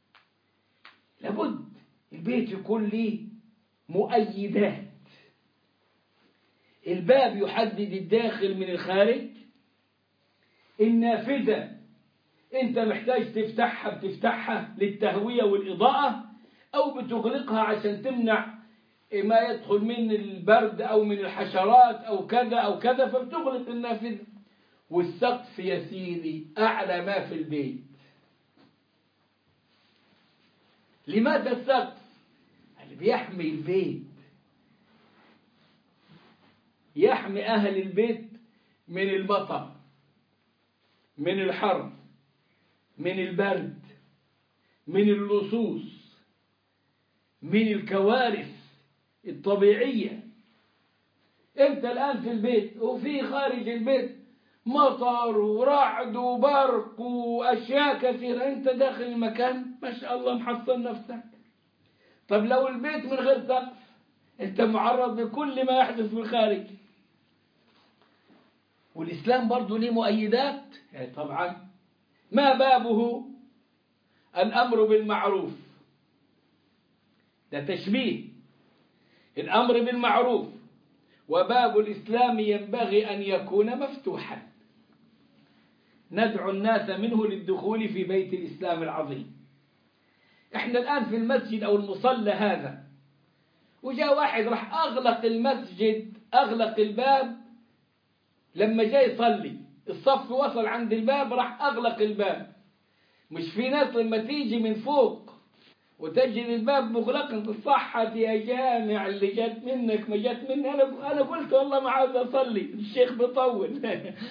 لابد البيت يكون له مؤيدات، الباب يحدد الداخل من الخارج، النافذة انت محتاج تفتحها بتفتحها للتهوية والإضاءة أو بتغلقها عشان تمنع ما يدخل من البرد أو من الحشرات أو كذا أو كذا، فبتغلق النافذة. والسقف يا سيدي أعلى ما في البيت. لماذا السقف؟ اللي بيحمي البيت، يحمي أهل البيت من المطر، من الحر، من البرد، من اللصوص، من الكوارث الطبيعية. انت الآن في البيت وفي خارج البيت مطر ورعد وبرق وأشياء كثيرة، أنت داخل المكان ما شاء الله محصن نفسك. طب لو البيت من غير سقف أنت معرض لكل ما يحدث في الخارج. والإسلام برضو له مؤيدات طبعا. ما بابه؟ الأمر بالمعروف، ده تشبيه الأمر بالمعروف. وباب الإسلام ينبغي أن يكون مفتوحا، ندعو الناس منه للدخول في بيت الإسلام العظيم. احنا الآن في المسجد أو المصلى هذا، وجاء واحد راح أغلق المسجد، أغلق الباب. لما جاء يصلي الصف وصل عند الباب راح أغلق الباب. مش في ناس لما تيجي من فوق وتجد الباب مغلقا تصحت يا جامع، اللي جت منك ما جت مني. أنا قلت والله ما عاوز أصلي، الشيخ بيطول.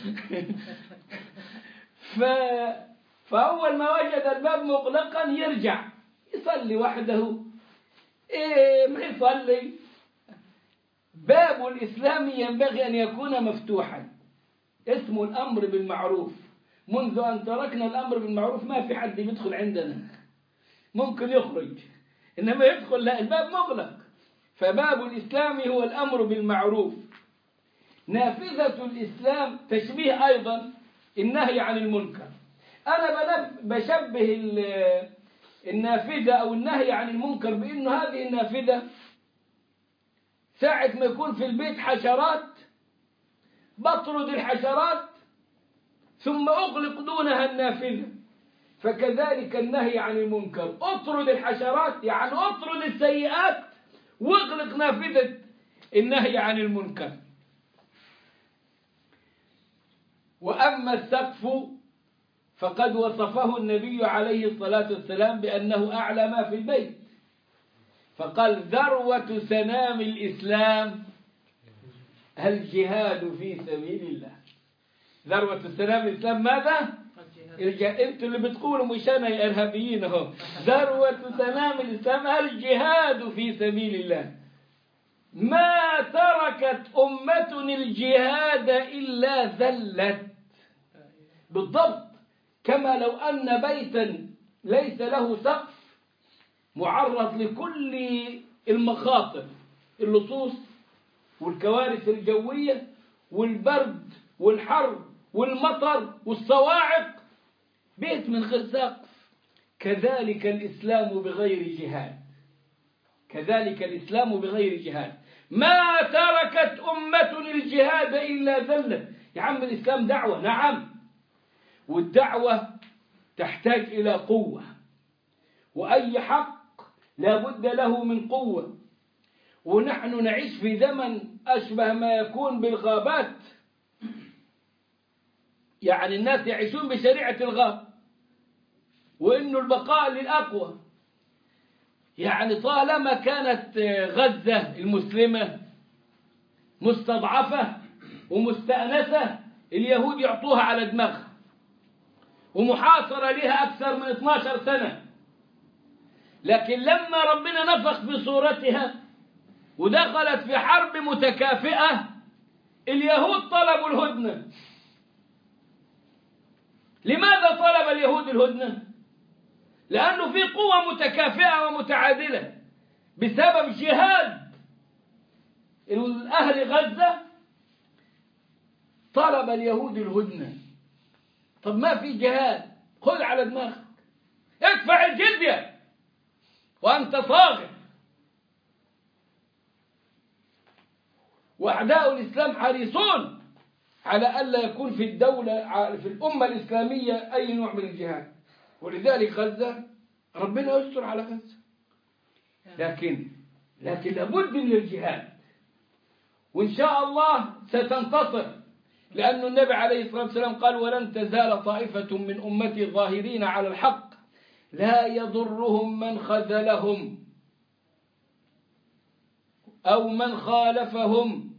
فأول ما وجد الباب مغلقا يرجع يصلي وحده. ما يصلي. باب الإسلام ينبغي أن يكون مفتوحا، اسمه الأمر بالمعروف. منذ أن تركنا الأمر بالمعروف ما في حد يدخل عندنا، ممكن يخرج إنما يدخل لا، الباب مغلق. فباب الإسلام هو الأمر بالمعروف. نافذة الإسلام تشبيه أيضا النهي عن المنكر. أنا بشبه النافذة أو النهي عن المنكر بأنه هذه النافذة ساعة ما يكون في البيت حشرات بطرد الحشرات ثم أغلق دونها النافذة. فكذلك النهي عن المنكر، اطرد الحشرات يعني اطرد السيئات واغلق نافذة النهي عن المنكر. وأما السقف فقد وصفه النبي عليه الصلاة والسلام بأنه أعلى ما في البيت، فقال ذروة سنام الإسلام الجهاد في سبيل الله. ذروة سنام الإسلام ماذا؟ انتوا اللي بتقولوا مش أنا يا إرهابيين اهو. ذروة سنام الإسلام الجهاد في سبيل الله. ما تركت أمة الجهاد إلا ذلت. بالضبط كما لو أن بيتا ليس له سقف معرض لكل المخاطر، اللصوص والكوارث الجوية والبرد والحر والمطر والصواعق، بيت من غير سقف. كذلك الإسلام بغير جهاد، كذلك الإسلام بغير جهاد. ما تركت أمة الجهاد إلا ذلت. يا عم الإسلام دعوة، نعم، والدعوة تحتاج إلى قوة، وأي حق لا بد له من قوة. ونحن نعيش في زمن أشبه ما يكون بالغابات، يعني الناس يعيشون بشريعة الغاب، وإنه البقاء للأقوى. يعني طالما كانت غزة المسلمة مستضعفة ومستأنسة اليهود يعطوها على دماغها، ومحاصرة لها أكثر من 12 سنة. لكن لما ربنا نفخ بصورتها ودخلت في حرب متكافئة اليهود طلبوا الهدنة. لماذا طلب اليهود الهدنة؟ لأنه في قوة متكافئة ومتعادلة بسبب جهاد أهل غزة. طلب اليهود الهدنة. طب ما في جهاد، خذ على دماغك، ادفع الجزية وأنت صاغر. وأعداء الإسلام حريصون على ألا يكون في الدولة في الأمة الإسلامية أي نوع من الجهاد. ولذلك غزة ربنا يستر على غزة، لكن لابد من الجهاد، وإن شاء الله ستنتصر. لأن النبي عليه الصلاة والسلام قال ولن تزال طائفة من أمتي ظاهرين على الحق لا يضرهم من خذلهم أو من خالفهم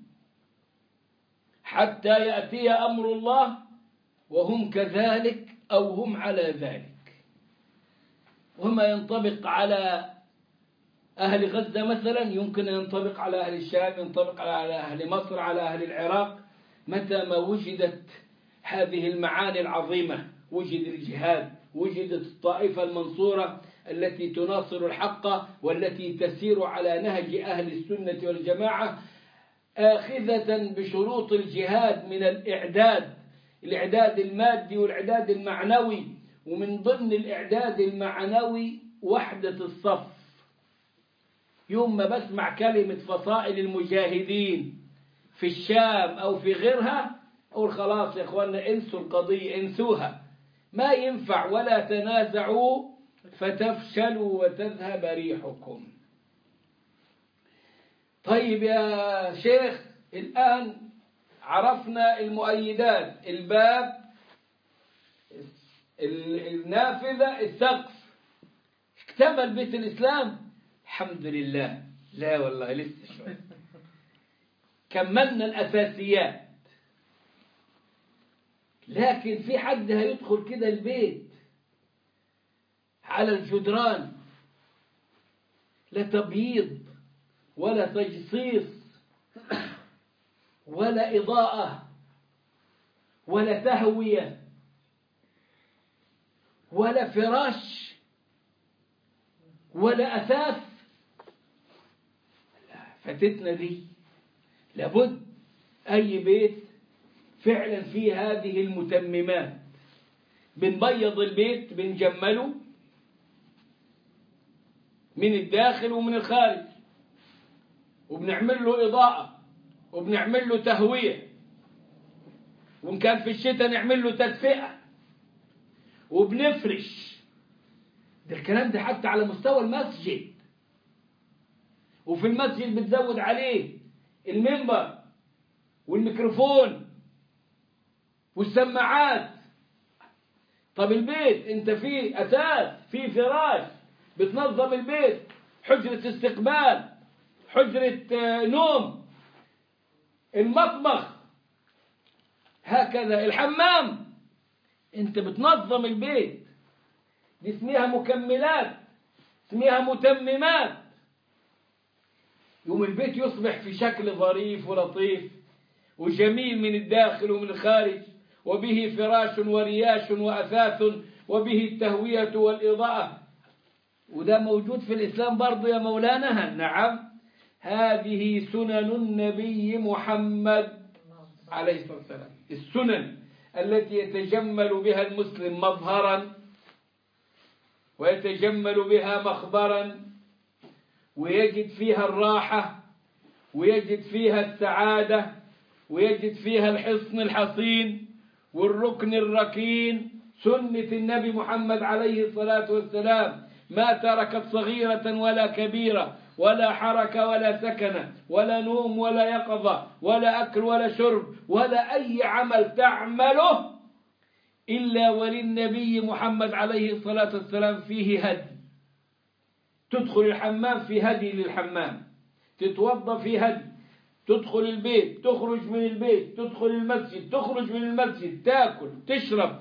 حتى يأتي أمر الله وهم كذلك أو هم على ذلك. وما ينطبق على أهل غزة مثلا يمكن أن ينطبق على أهل الشام، ينطبق على أهل مصر، على أهل العراق. متى ما وجدت هذه المعاني العظيمة. وجد الجهاد، وجدت الطائفة المنصورة التي تناصر الحق والتي تسير على نهج أهل السنة والجماعة، آخذة بشروط الجهاد من الإعداد المادي والإعداد المعنوي. ومن ضمن الإعداد المعنوي وحدة الصف. يوم ما بسمع كلمة فصائل المجاهدين في الشام أو في غيرها أقول خلاص يا إخواننا، انسوا القضية، انسوها، ما ينفع، ولا تنازعوا فتفشلوا وتذهب ريحكم. طيب يا شيخ، الآن عرفنا المؤيدات، الباب، النافذة، السقف، اكتمل بيت الإسلام الحمد لله. لا والله لسه شوي. كملنا الأساسيات، لكن في حد هيدخل كده البيت على الجدران، لا تبييض ولا تجصيص ولا إضاءة ولا تهوية ولا فراش ولا أثاث، فاتتنا دي. لابد أي بيت فعلا فيه هذه المتممات. بنبيض البيت، بنجمله من الداخل ومن الخارج، وبنعمل له إضاءة، وبنعمل له تهوية، وإن كان في الشتاء نعمل له تدفئة، وبنفرش. ده الكلام ده حتى على مستوى المسجد. وفي المسجد بتزود عليه المنبر والميكروفون والسماعات. طب البيت انت فيه أساس، فيه فراش، بتنظم البيت، حجرة استقبال، حجرة نوم، المطبخ، هكذا الحمام، انت بتنظم البيت. دي اسمها مكملات، اسمها متممات. يوم البيت يصبح في شكل ظريف ولطيف وجميل من الداخل ومن الخارج، وبه فراش ورياش وأثاث، وبه التهوية والإضاءة. وده موجود في الإسلام برضو يا مولانا. نعم، هذه سنن النبي محمد عليه الصلاة والسلام، السنن التي يتجمل بها المسلم مظهرا ويتجمل بها مخبرا، ويجد فيها الراحة، ويجد فيها السعادة، ويجد فيها الحصن الحصين والركن الركين. سنة النبي محمد عليه الصلاة والسلام ما تركت صغيرة ولا كبيرة، ولا حركة ولا سكنة، ولا نوم ولا يقظة، ولا أكل ولا شرب، ولا أي عمل تعمله إلا وللنبي محمد عليه الصلاة والسلام فيه هدي. تدخل الحمام في هدي للحمام، تتوضأ في هدي، تدخل البيت، تخرج من البيت، تدخل المسجد، تخرج من المسجد، تاكل، تشرب،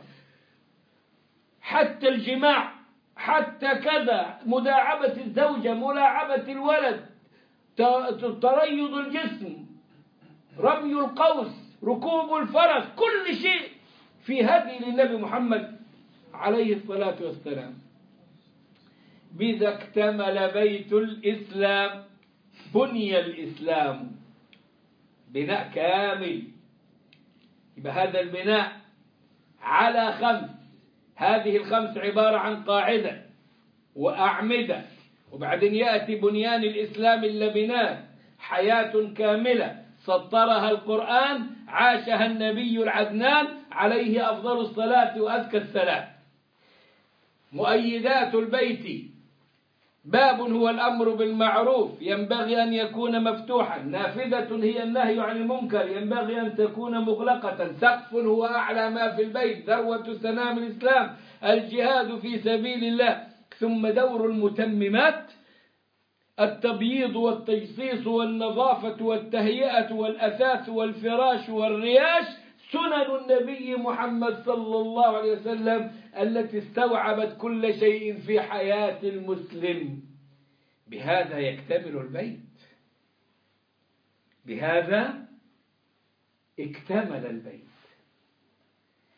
حتى الجماع، حتى كذا، مداعبة الزوجة، ملاعبة الولد، تريض الجسم، رمي القوس، ركوب الفرس، كل شيء في هدي للنبي محمد عليه الصلاة والسلام. بذا اكتمل بيت الإسلام، بني الإسلام بناء كامل. يبقى هذا البناء على 5، هذه ال5 عبارة عن قاعدة وأعمدة، وبعدين يأتي بنيان الإسلام اللبنات، حياة كاملة سطرها القرآن، عاشها النبي العدنان عليه أفضل الصلاة وأزكى السلام. مؤيدات البيت: باب هو الأمر بالمعروف، ينبغي أن يكون مفتوحا. نافذة هي النهي عن المنكر، ينبغي أن تكون مغلقة. سقف هو أعلى ما في البيت، ذروة سنام الإسلام، الجهاد في سبيل الله. ثم دور المتممات: التبييض والتجصيص والنظافة والتهيئة والأثاث والفراش والرياش. سنن النبي محمد صلى الله عليه وسلم التي استوعبت كل شيء في حياة المسلم. بهذا يكتمل البيت، بهذا اكتمل البيت.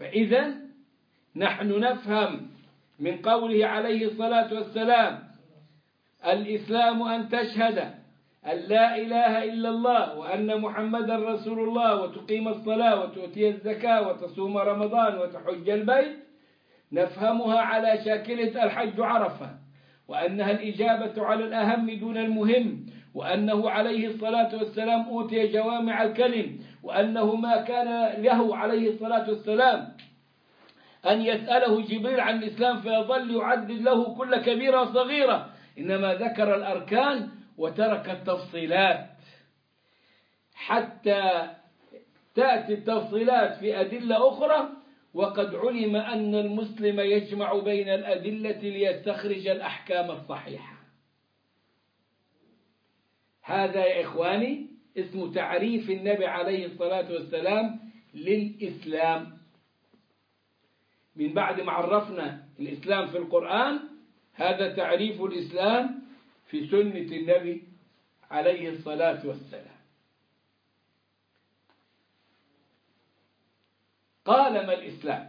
فإذا نحن نفهم من قوله عليه الصلاة والسلام: الإسلام أن تشهد أن لا إله إلا الله وأن محمدا رسول الله وتقيم الصلاة وتؤتي الزكاة وتصوم رمضان وتحج البيت، نفهمها على شاكلة الحج عرفة، وأنها الإجابة على الأهم دون المهم، وأنه عليه الصلاة والسلام أوتي جوامع الكلم، وأنه ما كان له عليه الصلاة والسلام أن يسأله جبريل عن الإسلام فيظل يعدد له كل كبيرة وصغيرة، إنما ذكر الأركان وترك التفصيلات حتى تأتي التفصيلات في أدلة أخرى، وقد علم أن المسلم يجمع بين الأدلة ليستخرج الأحكام الصحيحة. هذا يا إخواني اسم تعريف النبي عليه الصلاة والسلام للإسلام. من بعد ما عرفنا الإسلام في القرآن، هذا تعريف الإسلام في سنة النبي عليه الصلاة والسلام. قال: ما الإسلام؟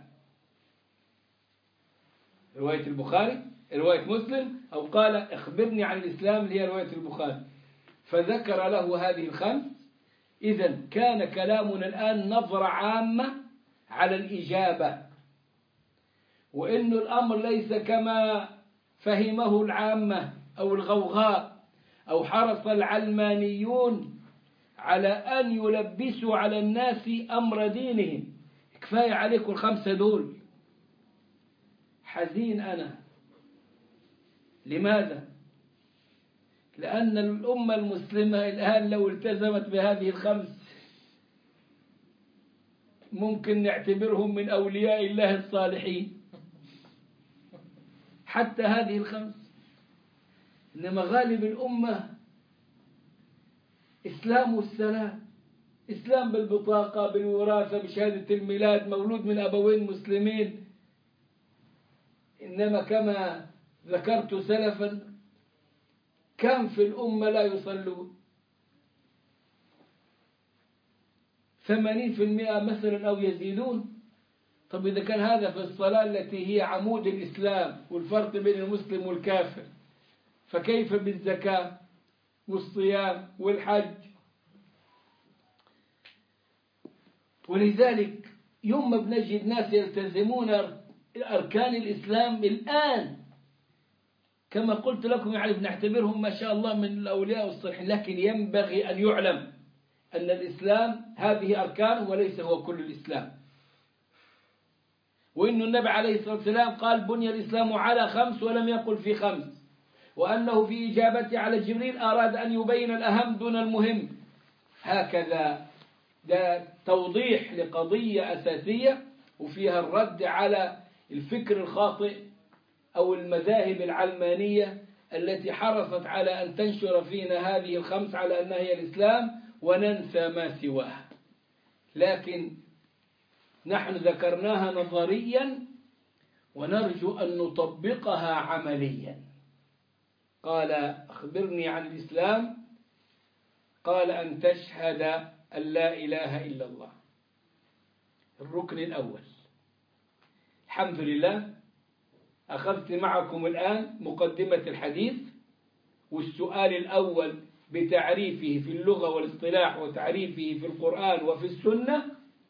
رواية البخاري، رواية مسلم، أو قال: اخبرني عن الإسلام، اللي هي رواية البخاري، فذكر له هذه الخمس. إذن كان كلامنا الآن نظرة عامة على الإجابة، وإن الأمر ليس كما فهمه العامة أو الغوغاء، أو حرص العلمانيون على أن يلبسوا على الناس أمر دينهم. كفاية عليكم الخمسة دول. حزين أنا. لماذا؟ لأن الأمة المسلمة الآن لو التزمت بهذه الخمس ممكن نعتبرهم من أولياء الله الصالحين، حتى هذه الخمس. إنما غالب الأمة إسلام السلام، إسلام بالبطاقة، بالوراثة، بشهادة الميلاد، مولود من أبوين مسلمين. إنما كما ذكرت سلفا، كم في الأمة لا يصلون؟ 80% مثلا أو يزيدون. طب إذا كان هذا في الصلاة التي هي عمود الإسلام والفرق بين المسلم والكافر، فكيف بالزكاة والصيام والحج؟ ولذلك يوم ما بنجد ناس يلتزمون أركان الإسلام الآن، كما قلت لكم يعني بنعتبرهم ما شاء الله من الأولياء والصالحين، لكن ينبغي أن يعلم أن الإسلام هذه أركان وليس هو كل الإسلام. وإن النبي عليه الصلاة والسلام قال: بني الإسلام على 5 ولم يقل في 5، وأنه في إجابته على جبريل أراد أن يبين الأهم دون المهم. هكذا ده توضيح لقضية أساسية، وفيها الرد على الفكر الخاطئ أو المذاهب العلمانية التي حرصت على أن تنشر فينا هذه الخمس على أنها هي الإسلام وننسى ما سواها. لكن نحن ذكرناها نظريا ونرجو أن نطبقها عمليا. قال: أخبرني عن الإسلام. قال: أن تشهد أن لا إله إلا الله، الركن الأول. الحمد لله أخذت معكم الآن مقدمة الحديث، والسؤال الأول بتعريفه في اللغة والاصطلاح وتعريفه في القرآن وفي السنة،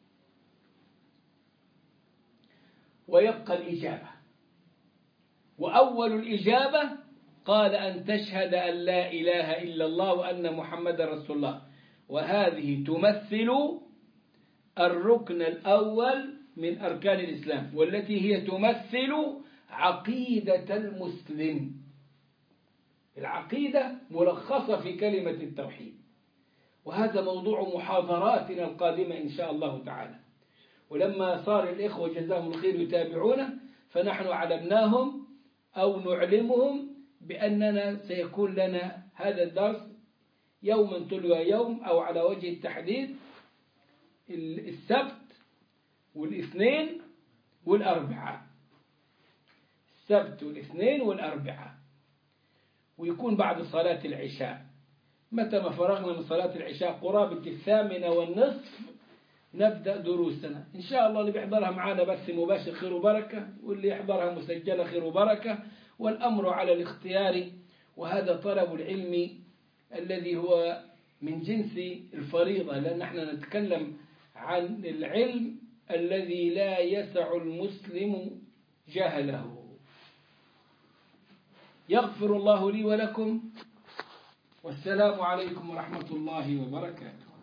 ويبقى الإجابة. وأول الإجابة قال: أن تشهد أن لا إله إلا الله وأن محمد رسول الله، وهذه تمثل الركن الأول من أركان الإسلام، والتي هي تمثل عقيدة المسلم. العقيدة ملخصة في كلمة التوحيد، وهذا موضوع محاضراتنا القادمة إن شاء الله تعالى. ولما صار الإخوة جزاهم الخير يتابعون، فنحن علمناهم أو نعلمهم بأننا سيكون لنا هذا الدرس يوما تلو يوم، أو على وجه التحديد السبت والاثنين والأربعاء. السبت والاثنين والأربعاء، ويكون بعد صلاة العشاء. متى ما فرغنا من صلاة العشاء قرابة 20:30 نبدأ دروسنا إن شاء الله. اللي بيحضرها معنا بث مباشر خير وبركة، واللي يحضرها مسجلة خير وبركة، والأمر على الاختيار. وهذا طلب العلم الذي هو من جنس الفريضة، لأن احنا نتكلم عن العلم الذي لا يسع المسلم جهله. يغفر الله لي ولكم، والسلام عليكم ورحمة الله وبركاته.